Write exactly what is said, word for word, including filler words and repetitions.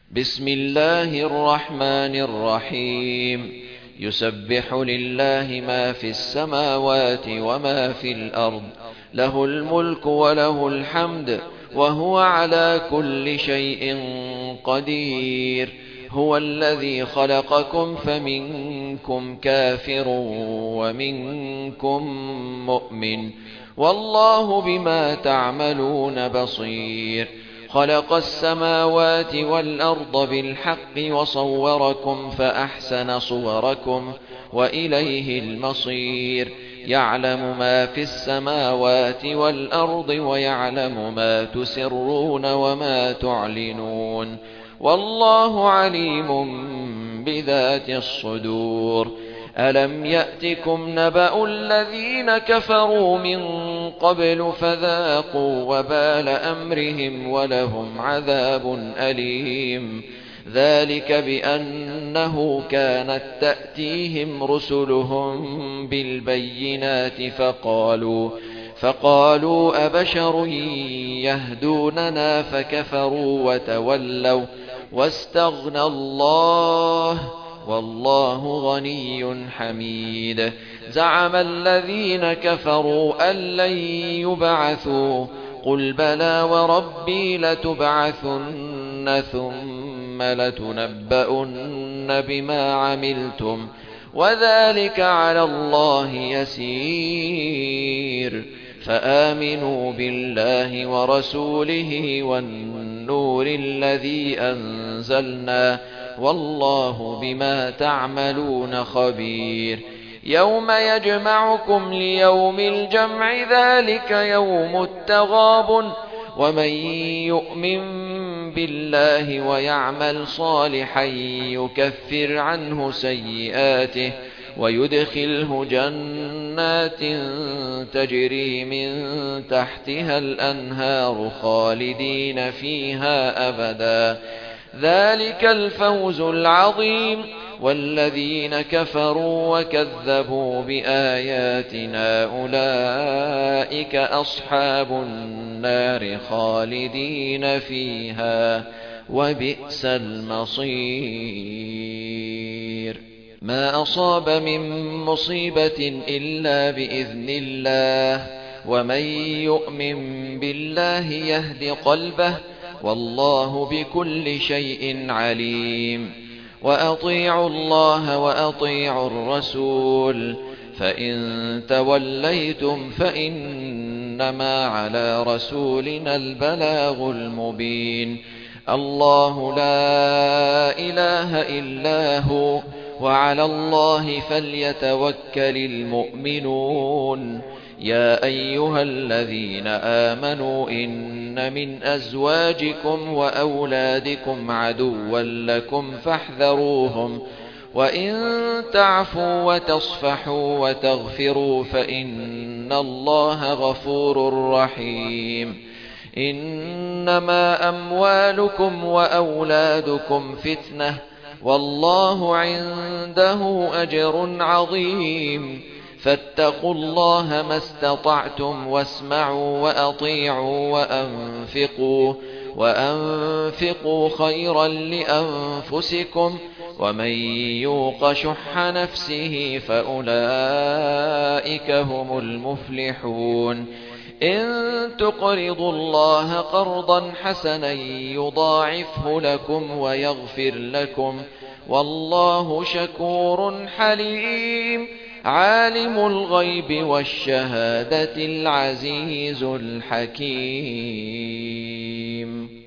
بسم الله الرحمن الرحيم يسبح لله ما في السماوات وما في الأرض له الملك وله الحمد وهو على كل شيء قدير هو الذي خلقكم فمنكم كافر ومنكم مؤمن والله بما تعملون بصير خلق السماوات والأرض بالحق وصوركم فأحسن صوركم وإليه المصير يعلم ما في السماوات والأرض ويعلم ما تسرون وما تعلنون والله عليم بذات الصدور ألم يأتكم نبأ الذين كفروا من قبل فذاقوا وبال أمرهم ولهم عذاب أليم ذلك بأنه كانت تأتيهم رسلهم بالبينات فقالوا فقالوا أبشر يهدوننا فكفروا وتولوا واستغنى الله والله غني حميد زعم الذين كفروا أن لن يبعثوا قل بلى وربي لتبعثن ثم لتنبؤن بما عملتم وذلك على الله يسير فآمنوا بالله ورسوله والنور الذي أنزلنا والله بما تعملون خبير يوم يجمعكم ليوم الجمع ذلك يوم التغابن ومن يؤمن بالله ويعمل صالحا يكفر عنه سيئاته ويدخله جنات تجري من تحتها الأنهار خالدين فيها أبدا ذلك الفوز العظيم والذين كفروا وكذبوا بآياتنا أولئك أصحاب النار خالدين فيها وبئس المصير ما أصاب من مصيبة إلا بإذن الله ومن يؤمن بالله يهد قلبه والله بكل شيء عليم وأطيعوا الله وأطيعوا الرسول فإن توليتم فإنما على رسولنا البلاغ المبين الله لا إله إلا هو وعلى الله فليتوكل المؤمنون يا أيها الذين آمنوا إن من أزواجكم وأولادكم عدوا لكم فاحذروهم وإن تعفوا وتصفحوا وتغفروا فإن الله غفور رحيم إنما أموالكم وأولادكم فتنة والله عنده أجر عظيم فاتقوا الله ما استطعتم واسمعوا وأطيعوا وأنفقوا وأنفقوا خيرا لأنفسكم ومن يوق شح نفسه فأولئك هم المفلحون إن تقرضوا الله قرضا حسنا يضاعفه لكم ويغفر لكم والله شكور حليم عالم الغيب والشهادة العزيز الحكيم